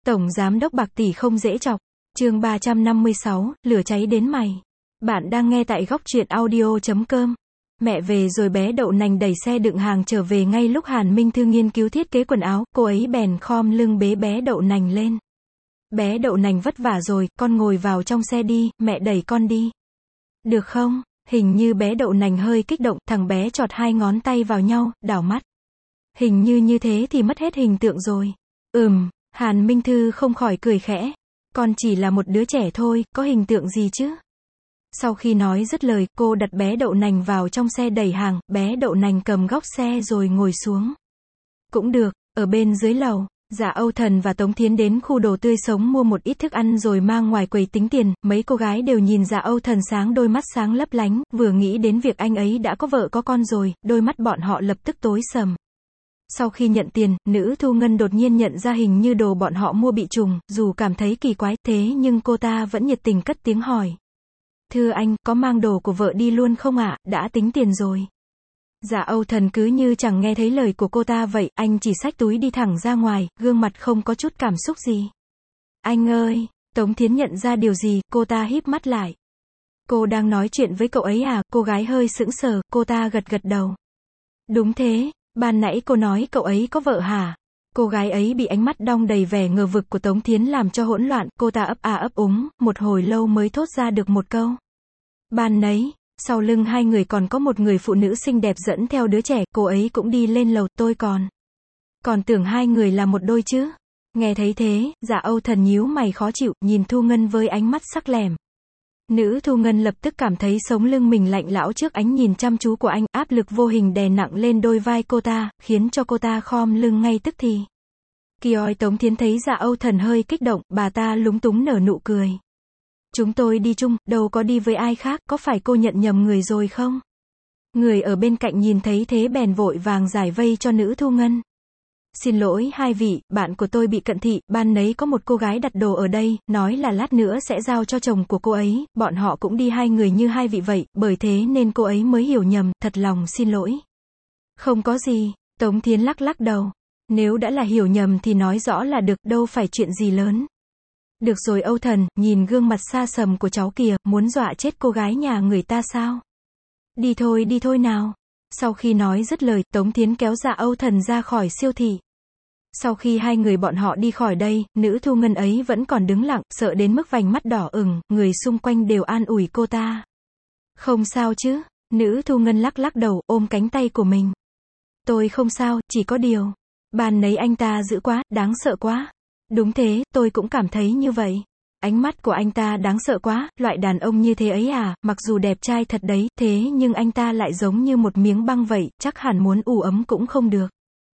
Tổng giám đốc bạc tỷ không dễ chọc. Chương 356, lửa cháy đến mày. Bạn đang nghe tại góc truyện audio.com. Mẹ về rồi bé đậu nành đẩy xe đựng hàng trở về ngay lúc Hàn Minh Thư nghiên cứu thiết kế quần áo, cô ấy bèn khom lưng bế bé đậu nành lên. Bé đậu nành vất vả rồi, con ngồi vào trong xe đi, mẹ đẩy con đi. Được không? Hình như bé đậu nành hơi kích động, thằng bé chọt hai ngón tay vào nhau, đảo mắt. Hình như thế thì mất hết hình tượng rồi. Hàn Minh Thư không khỏi cười khẽ. Con chỉ là một đứa trẻ thôi, có hình tượng gì chứ? Sau khi nói dứt lời, cô đặt bé đậu nành vào trong xe đẩy hàng, bé đậu nành cầm góc xe rồi ngồi xuống. Cũng được, ở bên dưới lầu, Dạ Âu Thần và Tống Thiến đến khu đồ tươi sống mua một ít thức ăn rồi mang ngoài quầy tính tiền, mấy cô gái đều nhìn Dạ Âu Thần sáng đôi mắt sáng lấp lánh, vừa nghĩ đến việc anh ấy đã có vợ có con rồi, đôi mắt bọn họ lập tức tối sầm. Sau khi nhận tiền, nữ thu ngân đột nhiên nhận ra hình như đồ bọn họ mua bị trùng, dù cảm thấy kỳ quái, thế nhưng cô ta vẫn nhiệt tình cất tiếng hỏi. Thưa anh, có mang đồ của vợ đi luôn không ạ, đã tính tiền rồi. Dạ Âu Thần cứ như chẳng nghe thấy lời của cô ta vậy, anh chỉ xách túi đi thẳng ra ngoài, gương mặt không có chút cảm xúc gì. Anh ơi, Tống Thiến nhận ra điều gì, cô ta híp mắt lại. Cô đang nói chuyện với cậu ấy à, cô gái hơi sững sờ, cô ta gật gật đầu. Đúng thế. Ban nãy cô nói cậu ấy có vợ hả? Cô gái ấy bị ánh mắt đong đầy vẻ ngờ vực của Tống Thiến làm cho hỗn loạn, cô ta ấp a ấp úng, một hồi lâu mới thốt ra được một câu. Ban nấy, sau lưng hai người còn có một người phụ nữ xinh đẹp dẫn theo đứa trẻ, cô ấy cũng đi lên lầu, tôi còn tưởng hai người là một đôi chứ. Nghe thấy thế, Dạ Âu Thần nhíu mày khó chịu, nhìn Thu Ngân với ánh mắt sắc lẻm. Nữ Thu Ngân lập tức cảm thấy sống lưng mình lạnh lẽo trước ánh nhìn chăm chú của anh, áp lực vô hình đè nặng lên đôi vai cô ta, khiến cho cô ta khom lưng ngay tức thì. Kioi Tống Thiến thấy Dạ Âu Thần hơi kích động, bà ta lúng túng nở nụ cười. Chúng tôi đi chung, đâu có đi với ai khác, có phải cô nhận nhầm người rồi không? Người ở bên cạnh nhìn thấy thế bèn vội vàng giải vây cho nữ Thu Ngân. Xin lỗi hai vị, bạn của tôi bị cận thị, ban nấy có một cô gái đặt đồ ở đây, nói là lát nữa sẽ giao cho chồng của cô ấy, bọn họ cũng đi hai người như hai vị vậy, bởi thế nên cô ấy mới hiểu nhầm, thật lòng xin lỗi. Không có gì, Tống Thiến lắc lắc đầu. Nếu đã là hiểu nhầm thì nói rõ là được, đâu phải chuyện gì lớn. Được rồi Âu Thần, nhìn gương mặt xa sầm của cháu kìa, muốn dọa chết cô gái nhà người ta sao? Đi thôi nào. Sau khi nói dứt lời, Tống Thiến kéo Dạ Âu Thần ra khỏi siêu thị. Sau khi hai người bọn họ đi khỏi đây, nữ Thu Ngân ấy vẫn còn đứng lặng, sợ đến mức vành mắt đỏ ửng, người xung quanh đều an ủi cô ta. Không sao chứ, nữ Thu Ngân lắc lắc đầu, ôm cánh tay của mình. Tôi không sao, chỉ có điều. Ban nấy anh ta dữ quá, đáng sợ quá. Đúng thế, tôi cũng cảm thấy như vậy. Ánh mắt của anh ta đáng sợ quá, loại đàn ông như thế ấy à, mặc dù đẹp trai thật đấy, thế nhưng anh ta lại giống như một miếng băng vậy, chắc hẳn muốn ủ ấm cũng không được.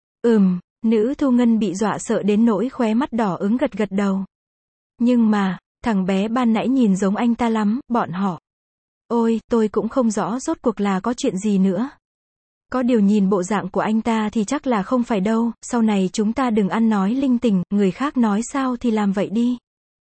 Nữ Thu Ngân bị dọa sợ đến nỗi khóe mắt đỏ ửng gật gật đầu. Nhưng mà, thằng bé ban nãy nhìn giống anh ta lắm, bọn họ. Ôi, tôi cũng không rõ rốt cuộc là có chuyện gì nữa. Có điều nhìn bộ dạng của anh ta thì chắc là không phải đâu, sau này chúng ta đừng ăn nói linh tinh, người khác nói sao thì làm vậy đi.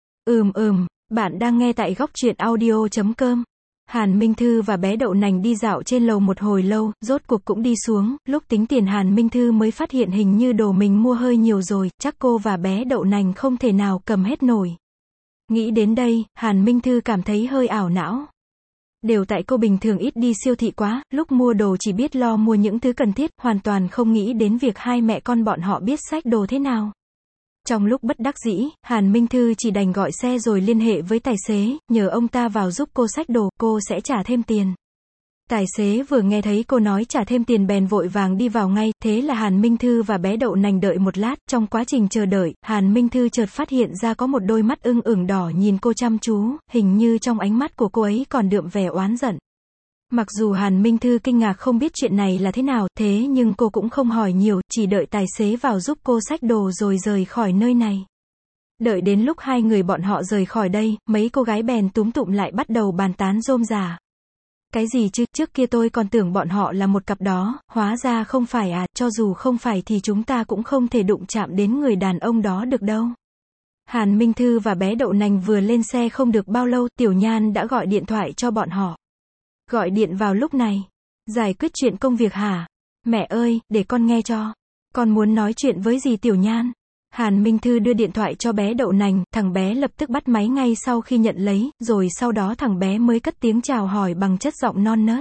Bạn đang nghe tại góc truyện audio.com. Hàn Minh Thư và bé đậu nành đi dạo trên lầu một hồi lâu, rốt cuộc cũng đi xuống, lúc tính tiền Hàn Minh Thư mới phát hiện hình như đồ mình mua hơi nhiều rồi, chắc cô và bé đậu nành không thể nào cầm hết nổi. Nghĩ đến đây, Hàn Minh Thư cảm thấy hơi ảo não. Đều tại cô bình thường ít đi siêu thị quá, lúc mua đồ chỉ biết lo mua những thứ cần thiết, hoàn toàn không nghĩ đến việc hai mẹ con bọn họ biết xách đồ thế nào. Trong lúc bất đắc dĩ, Hàn Minh Thư chỉ đành gọi xe rồi liên hệ với tài xế, nhờ ông ta vào giúp cô xách đồ, cô sẽ trả thêm tiền. Tài xế vừa nghe thấy cô nói trả thêm tiền bèn vội vàng đi vào ngay, thế là Hàn Minh Thư và bé đậu nành đợi một lát, trong quá trình chờ đợi, Hàn Minh Thư chợt phát hiện ra có một đôi mắt ửng đỏ nhìn cô chăm chú, hình như trong ánh mắt của cô ấy còn đượm vẻ oán giận. Mặc dù Hàn Minh Thư kinh ngạc không biết chuyện này là thế nào, thế nhưng cô cũng không hỏi nhiều, chỉ đợi tài xế vào giúp cô xách đồ rồi rời khỏi nơi này. Đợi đến lúc hai người bọn họ rời khỏi đây, mấy cô gái bèn túm tụm lại bắt đầu bàn tán rôm rả. Cái gì chứ, trước kia tôi còn tưởng bọn họ là một cặp đó, hóa ra không phải à, cho dù không phải thì chúng ta cũng không thể đụng chạm đến người đàn ông đó được đâu. Hàn Minh Thư và bé đậu nành vừa lên xe không được bao lâu, Tiểu Nhan đã gọi điện thoại cho bọn họ. Gọi điện vào lúc này. Giải quyết chuyện công việc hả? Mẹ ơi, để con nghe cho. Con muốn nói chuyện với dì Tiểu Nhan. Hàn Minh Thư đưa điện thoại cho bé đậu nành, thằng bé lập tức bắt máy ngay sau khi nhận lấy, rồi sau đó thằng bé mới cất tiếng chào hỏi bằng chất giọng non nớt.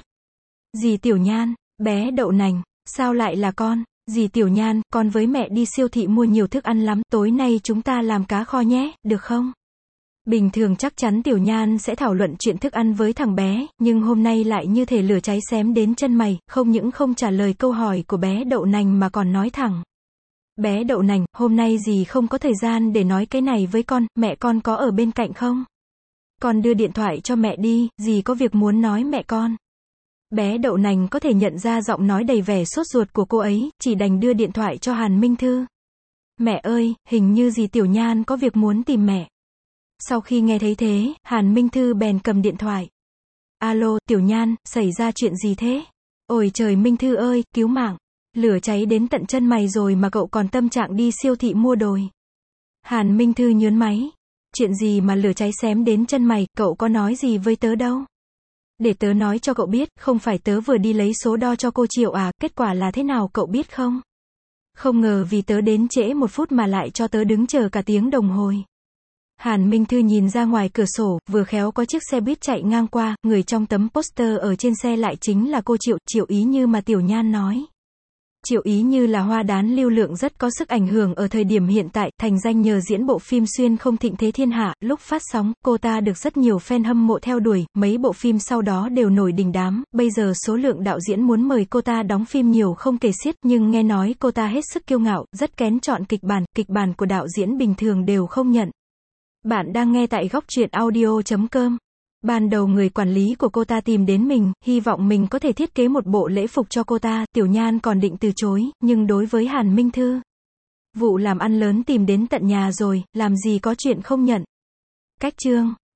Dì Tiểu Nhan, bé đậu nành, sao lại là con? Dì Tiểu Nhan, con với mẹ đi siêu thị mua nhiều thức ăn lắm, tối nay chúng ta làm cá kho nhé, được không? Bình thường chắc chắn Tiểu Nhan sẽ thảo luận chuyện thức ăn với thằng bé, nhưng hôm nay lại như thể lửa cháy xém đến chân mày, không những không trả lời câu hỏi của bé đậu nành mà còn nói thẳng. Bé đậu nành, hôm nay dì không có thời gian để nói cái này với con, mẹ con có ở bên cạnh không? Con đưa điện thoại cho mẹ đi, dì có việc muốn nói mẹ con. Bé đậu nành có thể nhận ra giọng nói đầy vẻ sốt ruột của cô ấy, chỉ đành đưa điện thoại cho Hàn Minh Thư. Mẹ ơi, hình như dì Tiểu Nhan có việc muốn tìm mẹ. Sau khi nghe thấy thế, Hàn Minh Thư bèn cầm điện thoại. Alo, Tiểu Nhan, xảy ra chuyện gì thế? Ôi trời Minh Thư ơi, cứu mạng. Lửa cháy đến tận chân mày rồi mà cậu còn tâm trạng đi siêu thị mua đồ. Hàn Minh Thư nhớn máy. Chuyện gì mà lửa cháy xém đến chân mày, cậu có nói gì với tớ đâu? Để tớ nói cho cậu biết, không phải tớ vừa đi lấy số đo cho cô Triệu à, kết quả là thế nào cậu biết không? Không ngờ vì tớ đến trễ 1 phút mà lại cho tớ đứng chờ cả tiếng đồng hồ. Hàn Minh Thư nhìn ra ngoài cửa sổ, vừa khéo có chiếc xe buýt chạy ngang qua, người trong tấm poster ở trên xe lại chính là cô Triệu, Triệu Ý Như mà Tiểu Nhan nói. Triệu Ý Như là hoa đán lưu lượng rất có sức ảnh hưởng ở thời điểm hiện tại, thành danh nhờ diễn bộ phim Xuyên Không Thịnh Thế Thiên Hạ, lúc phát sóng, cô ta được rất nhiều fan hâm mộ theo đuổi, mấy bộ phim sau đó đều nổi đình đám, bây giờ số lượng đạo diễn muốn mời cô ta đóng phim nhiều không kể xiết, nhưng nghe nói cô ta hết sức kiêu ngạo, rất kén chọn kịch bản của đạo diễn bình thường đều không nhận. Bạn đang nghe tại góc truyện audio.com. Ban đầu người quản lý của cô ta tìm đến mình, hy vọng mình có thể thiết kế một bộ lễ phục cho cô ta, Tiểu Nhan còn định từ chối, nhưng đối với Hàn Minh Thư, vụ làm ăn lớn tìm đến tận nhà rồi, làm gì có chuyện không nhận. Cách chương